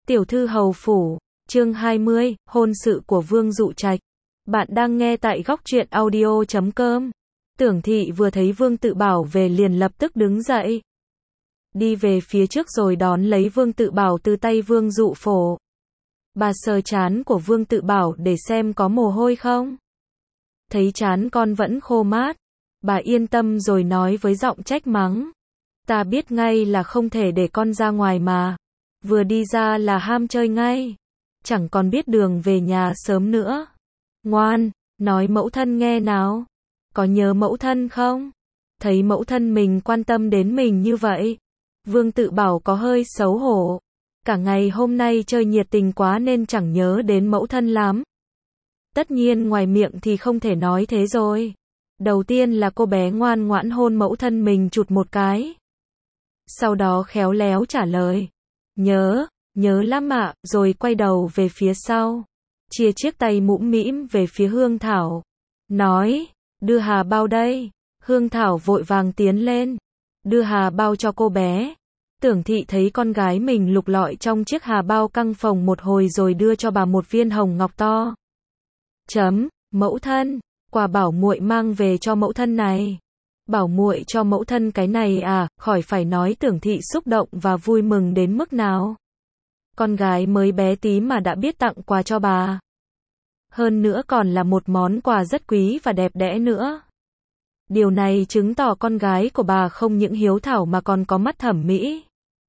Tiểu thư hầu phủ, chương 20, hôn sự của Vương Dụ Trạch. Bạn đang nghe tại góc truyện audio.com. Tưởng thị vừa thấy Vương Tự Bảo về liền lập tức đứng dậy. Đi về phía trước rồi đón lấy Vương Tự Bảo từ tay Vương Dụ Phổ. Bà sờ trán của Vương Tự Bảo để xem có mồ hôi không. Thấy trán con vẫn khô mát. Bà yên tâm rồi nói với giọng trách mắng. Ta biết ngay là không thể để con ra ngoài mà. Vừa đi ra là ham chơi ngay. Chẳng còn biết đường về nhà sớm nữa. Ngoan, nói mẫu thân nghe nào. Có nhớ mẫu thân không? Thấy mẫu thân mình quan tâm đến mình như vậy. Vương Tự Bảo có hơi xấu hổ. Cả ngày hôm nay chơi nhiệt tình quá nên chẳng nhớ đến mẫu thân lắm. Tất nhiên ngoài miệng thì không thể nói thế rồi. Đầu tiên là cô bé ngoan ngoãn hôn mẫu thân mình chụt một cái. Sau đó khéo léo trả lời. Nhớ lắm ạ, rồi quay đầu về phía sau. Chia chiếc tay mũm mĩm về phía Hương Thảo. Nói, đưa hà bao đây. Hương Thảo vội vàng tiến lên. Đưa hà bao cho cô bé. Tưởng thị thấy con gái mình lục lọi trong chiếc hà bao căng phồng một hồi rồi đưa cho bà một viên hồng ngọc to. Mẫu thân, quà bảo muội mang về cho mẫu thân này. Bảo muội cho mẫu thân cái này à, khỏi phải nói Tưởng thị xúc động và vui mừng đến mức nào. Con gái mới bé tí mà đã biết tặng quà cho bà. Hơn nữa còn là một món quà rất quý và đẹp đẽ nữa. Điều này chứng tỏ con gái của bà không những hiếu thảo mà còn có mắt thẩm mỹ.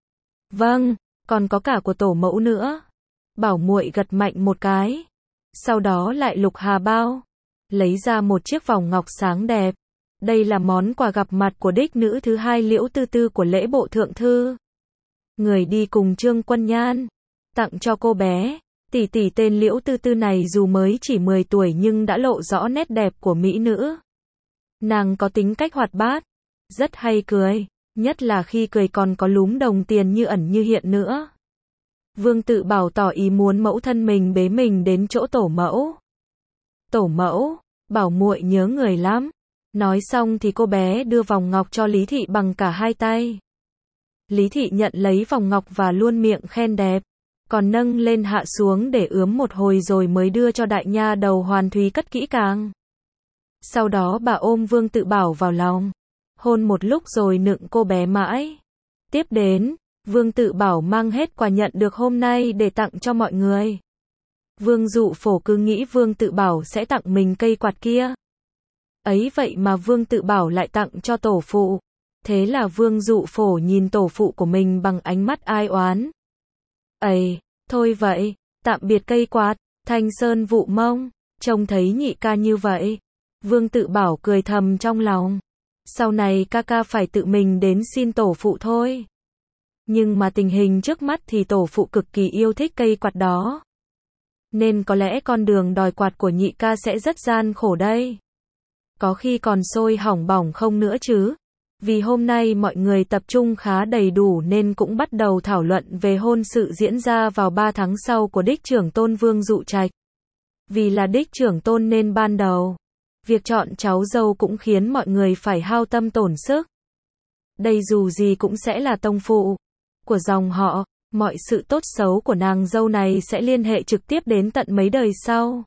Vâng, còn có cả của tổ mẫu nữa. Bảo muội gật mạnh một cái. Sau đó lại lục hà bao. Lấy ra một chiếc vòng ngọc sáng đẹp. Đây là món quà gặp mặt của đích nữ thứ hai Liễu Tư Tư của lễ bộ thượng thư. Người đi cùng Trương Quân Nhan. Tặng cho cô bé. Tỷ tỷ tên Liễu Tư Tư này dù mới chỉ 10 tuổi nhưng đã lộ rõ nét đẹp của mỹ nữ. Nàng có tính cách hoạt bát. Rất hay cười. Nhất là khi cười còn có lúm đồng tiền như ẩn như hiện nữa. Vương Tự Bảo tỏ ý muốn mẫu thân mình bế mình đến chỗ tổ mẫu. Tổ mẫu, bảo muội nhớ người lắm. Nói xong thì cô bé đưa vòng ngọc cho Lý Thị bằng cả hai tay. Lý Thị nhận lấy vòng ngọc và luôn miệng khen đẹp. Còn nâng lên hạ xuống để ướm một hồi rồi mới đưa cho đại nha đầu Hoàn Thúy cất kỹ càng. Sau đó bà ôm Vương Tự Bảo vào lòng. Hôn một lúc rồi nựng cô bé mãi. Tiếp đến, Vương Tự Bảo mang hết quà nhận được hôm nay để tặng cho mọi người. Vương Dụ Phổ cứ nghĩ Vương Tự Bảo sẽ tặng mình cây quạt kia. Ấy vậy mà Vương Tự Bảo lại tặng cho tổ phụ. Thế là Vương Dụ Phổ nhìn tổ phụ của mình bằng ánh mắt ai oán. Ây, thôi vậy, tạm biệt cây quạt, Thanh Sơn Vụ Mông. Trông thấy nhị ca như vậy. Vương Tự Bảo cười thầm trong lòng. Sau này ca phải tự mình đến xin tổ phụ thôi. Nhưng mà tình hình trước mắt thì tổ phụ cực kỳ yêu thích cây quạt đó. Nên có lẽ con đường đòi quạt của nhị ca sẽ rất gian khổ đây. Có khi còn sôi hỏng bỏng không nữa chứ. Vì hôm nay mọi người tập trung khá đầy đủ nên cũng bắt đầu thảo luận về hôn sự diễn ra vào 3 tháng sau của đích trưởng tôn Vương Dụ Trạch. Vì là đích trưởng tôn nên ban đầu, việc chọn cháu dâu cũng khiến mọi người phải hao tâm tổn sức. Đây dù gì cũng sẽ là tông phụ của dòng họ, mọi sự tốt xấu của nàng dâu này sẽ liên hệ trực tiếp đến tận mấy đời sau.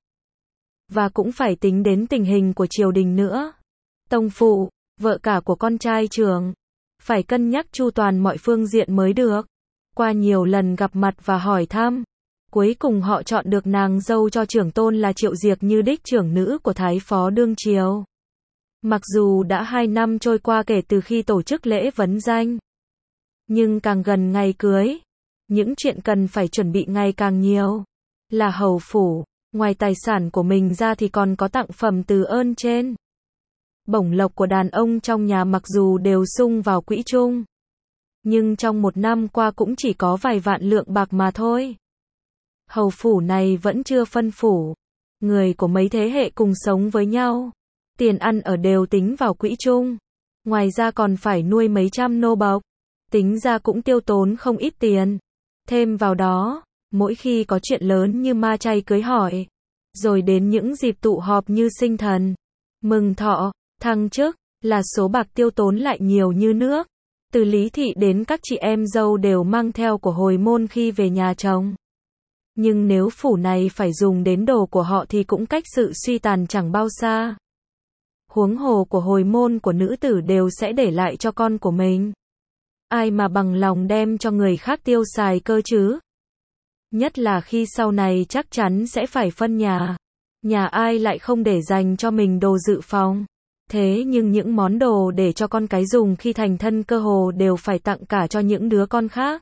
Và cũng phải tính đến tình hình của triều đình nữa. Tông phụ, vợ cả của con trai trưởng, phải cân nhắc chu toàn mọi phương diện mới được. Qua nhiều lần gặp mặt và hỏi thăm, cuối cùng họ chọn được nàng dâu cho trưởng tôn là Triệu Diệc như đích trưởng nữ của Thái Phó đương triều. Mặc dù đã 2 năm trôi qua kể từ khi tổ chức lễ vấn danh, nhưng càng gần ngày cưới, những chuyện cần phải chuẩn bị ngày càng nhiều. Là hầu phủ, ngoài tài sản của mình ra thì còn có tặng phẩm từ ơn trên. Bổng lộc của đàn ông trong nhà mặc dù đều sung vào quỹ chung, nhưng trong 1 năm qua cũng chỉ có vài vạn lượng bạc mà thôi. Hầu phủ này vẫn chưa phân phủ. Người của mấy thế hệ cùng sống với nhau. Tiền ăn ở đều tính vào quỹ chung. Ngoài ra còn phải nuôi mấy trăm nô bộc. Tính ra cũng tiêu tốn không ít tiền. Thêm vào đó, mỗi khi có chuyện lớn như ma chay cưới hỏi, rồi đến những dịp tụ họp như sinh thần, mừng thọ, thăng chức, là số bạc tiêu tốn lại nhiều như nước. Từ Lý Thị đến các chị em dâu đều mang theo của hồi môn khi về nhà chồng. Nhưng nếu phủ này phải dùng đến đồ của họ thì cũng cách sự suy tàn chẳng bao xa. Huống hồ của hồi môn của nữ tử đều sẽ để lại cho con của mình. Ai mà bằng lòng đem cho người khác tiêu xài cơ chứ? Nhất là khi sau này chắc chắn sẽ phải phân nhà. Nhà ai lại không để dành cho mình đồ dự phòng. Thế nhưng những món đồ để cho con cái dùng khi thành thân cơ hồ đều phải tặng cả cho những đứa con khác.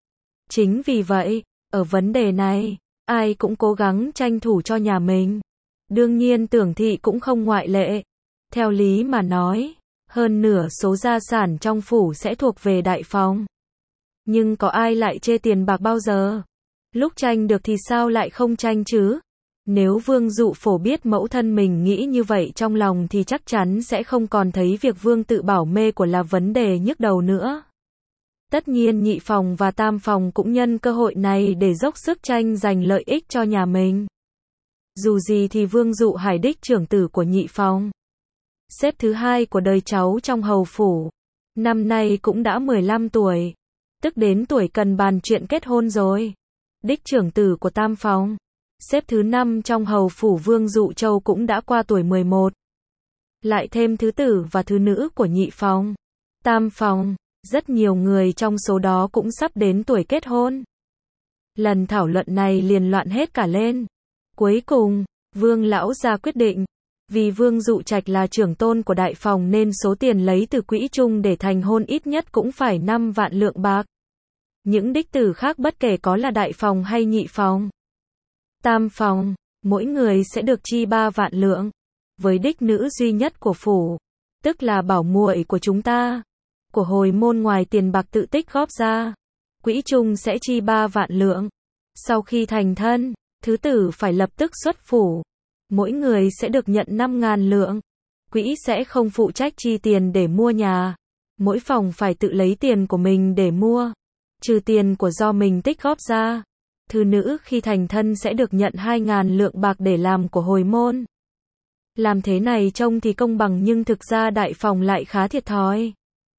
Chính vì vậy, ở vấn đề này, ai cũng cố gắng tranh thủ cho nhà mình. Đương nhiên Tưởng Thị cũng không ngoại lệ. Theo lý mà nói, hơn nửa số gia sản trong phủ sẽ thuộc về đại phòng. Nhưng có ai lại chê tiền bạc bao giờ? Lúc tranh được thì sao lại không tranh chứ? Nếu Vương Dụ Phổ biết mẫu thân mình nghĩ như vậy trong lòng thì chắc chắn sẽ không còn thấy việc Vương Tự Bảo mê của là vấn đề nhức đầu nữa. Tất nhiên nhị phòng và tam phòng cũng nhân cơ hội này để dốc sức tranh giành lợi ích cho nhà mình. Dù gì thì Vương Dụ Hải đích trưởng tử của nhị phòng, xếp thứ hai của đời cháu trong hầu phủ, năm nay cũng đã 15 tuổi, tức đến tuổi cần bàn chuyện kết hôn rồi. Đích trưởng tử của tam phòng, xếp thứ 5 trong hầu phủ Vương Dụ Châu cũng đã qua tuổi 11. Lại thêm thứ tử và thứ nữ của nhị phòng, tam phòng, rất nhiều người trong số đó cũng sắp đến tuổi kết hôn. Lần thảo luận này liền loạn hết cả lên. Cuối cùng, Vương lão gia quyết định, vì Vương Dụ Trạch là trưởng tôn của đại phòng nên số tiền lấy từ quỹ chung để thành hôn ít nhất cũng phải 5 vạn lượng bạc. Những đích tử khác bất kể có là đại phòng hay nhị phòng, tam phòng, mỗi người sẽ được chi 3 vạn lượng. Với đích nữ duy nhất của phủ, tức là bảo muội của chúng ta, của hồi môn ngoài tiền bạc tự tích góp ra, quỹ chung sẽ chi 3 vạn lượng. Sau khi thành thân, thứ tử phải lập tức xuất phủ. Mỗi người sẽ được nhận 5.000 lượng. Quỹ sẽ không phụ trách chi tiền để mua nhà. Mỗi phòng phải tự lấy tiền của mình để mua, trừ tiền của do mình tích góp ra. Thứ nữ khi thành thân sẽ được nhận 2.000 lượng bạc để làm của hồi môn. Làm thế này trông thì công bằng nhưng thực ra đại phòng lại khá thiệt thòi.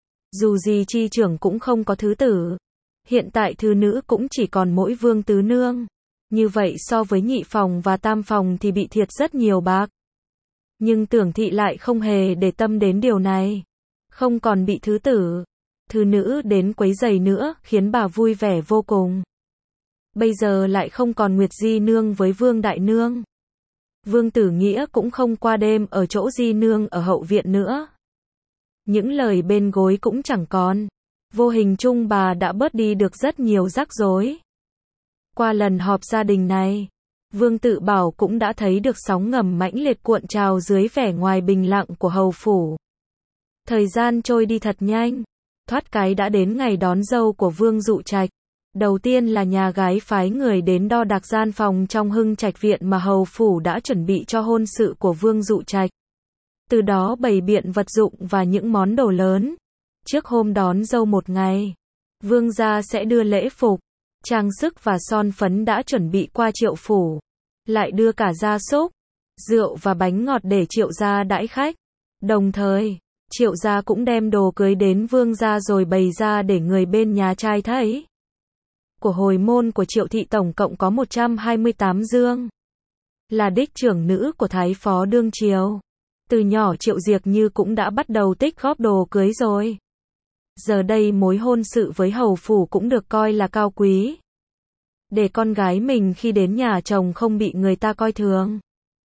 Dù gì chi trưởng cũng không có thứ tử. Hiện tại thứ nữ cũng chỉ còn mỗi Vương Tứ Nương. Như vậy so với nhị phòng và tam phòng thì bị thiệt rất nhiều bạc. Nhưng Tưởng Thị lại không hề để tâm đến điều này. Không còn bị thứ tử, thứ nữ đến quấy rầy nữa, khiến bà vui vẻ vô cùng. Bây giờ lại không còn Nguyệt Di Nương với Vương Đại Nương. Vương Tử Nghĩa cũng không qua đêm ở chỗ Di Nương ở hậu viện nữa. Những lời bên gối cũng chẳng còn. Vô hình chung bà đã bớt đi được rất nhiều rắc rối. Qua lần họp gia đình này, Vương Tự Bảo cũng đã thấy được sóng ngầm mãnh liệt cuộn trào dưới vẻ ngoài bình lặng của hầu phủ. Thời gian trôi đi thật nhanh, thoát cái đã đến ngày đón dâu của Vương Dụ Trạch. Đầu tiên là nhà gái phái người đến đo đạc gian phòng trong Hưng Trạch viện mà hầu phủ đã chuẩn bị cho hôn sự của Vương Dụ Trạch. Từ đó bày biện vật dụng và những món đồ lớn. Trước hôm đón dâu một ngày, Vương gia sẽ đưa lễ phục, trang sức và son phấn đã chuẩn bị qua Triệu phủ, lại đưa cả gia súc, rượu và bánh ngọt để Triệu gia đãi khách. Đồng thời, Triệu gia cũng đem đồ cưới đến Vương gia rồi bày ra để người bên nhà trai thấy. Của hồi môn của Triệu thị tổng cộng có 128 dương. Là đích trưởng nữ của Thái phó đương triều. Từ nhỏ Triệu Diệc Như cũng đã bắt đầu tích góp đồ cưới rồi. Giờ đây mối hôn sự với hầu phủ cũng được coi là cao quý. Để con gái mình khi đến nhà chồng không bị người ta coi thường.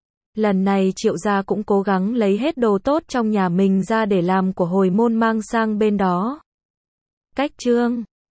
Lần này Triệu gia cũng cố gắng lấy hết đồ tốt trong nhà mình ra để làm của hồi môn mang sang bên đó. Cách chương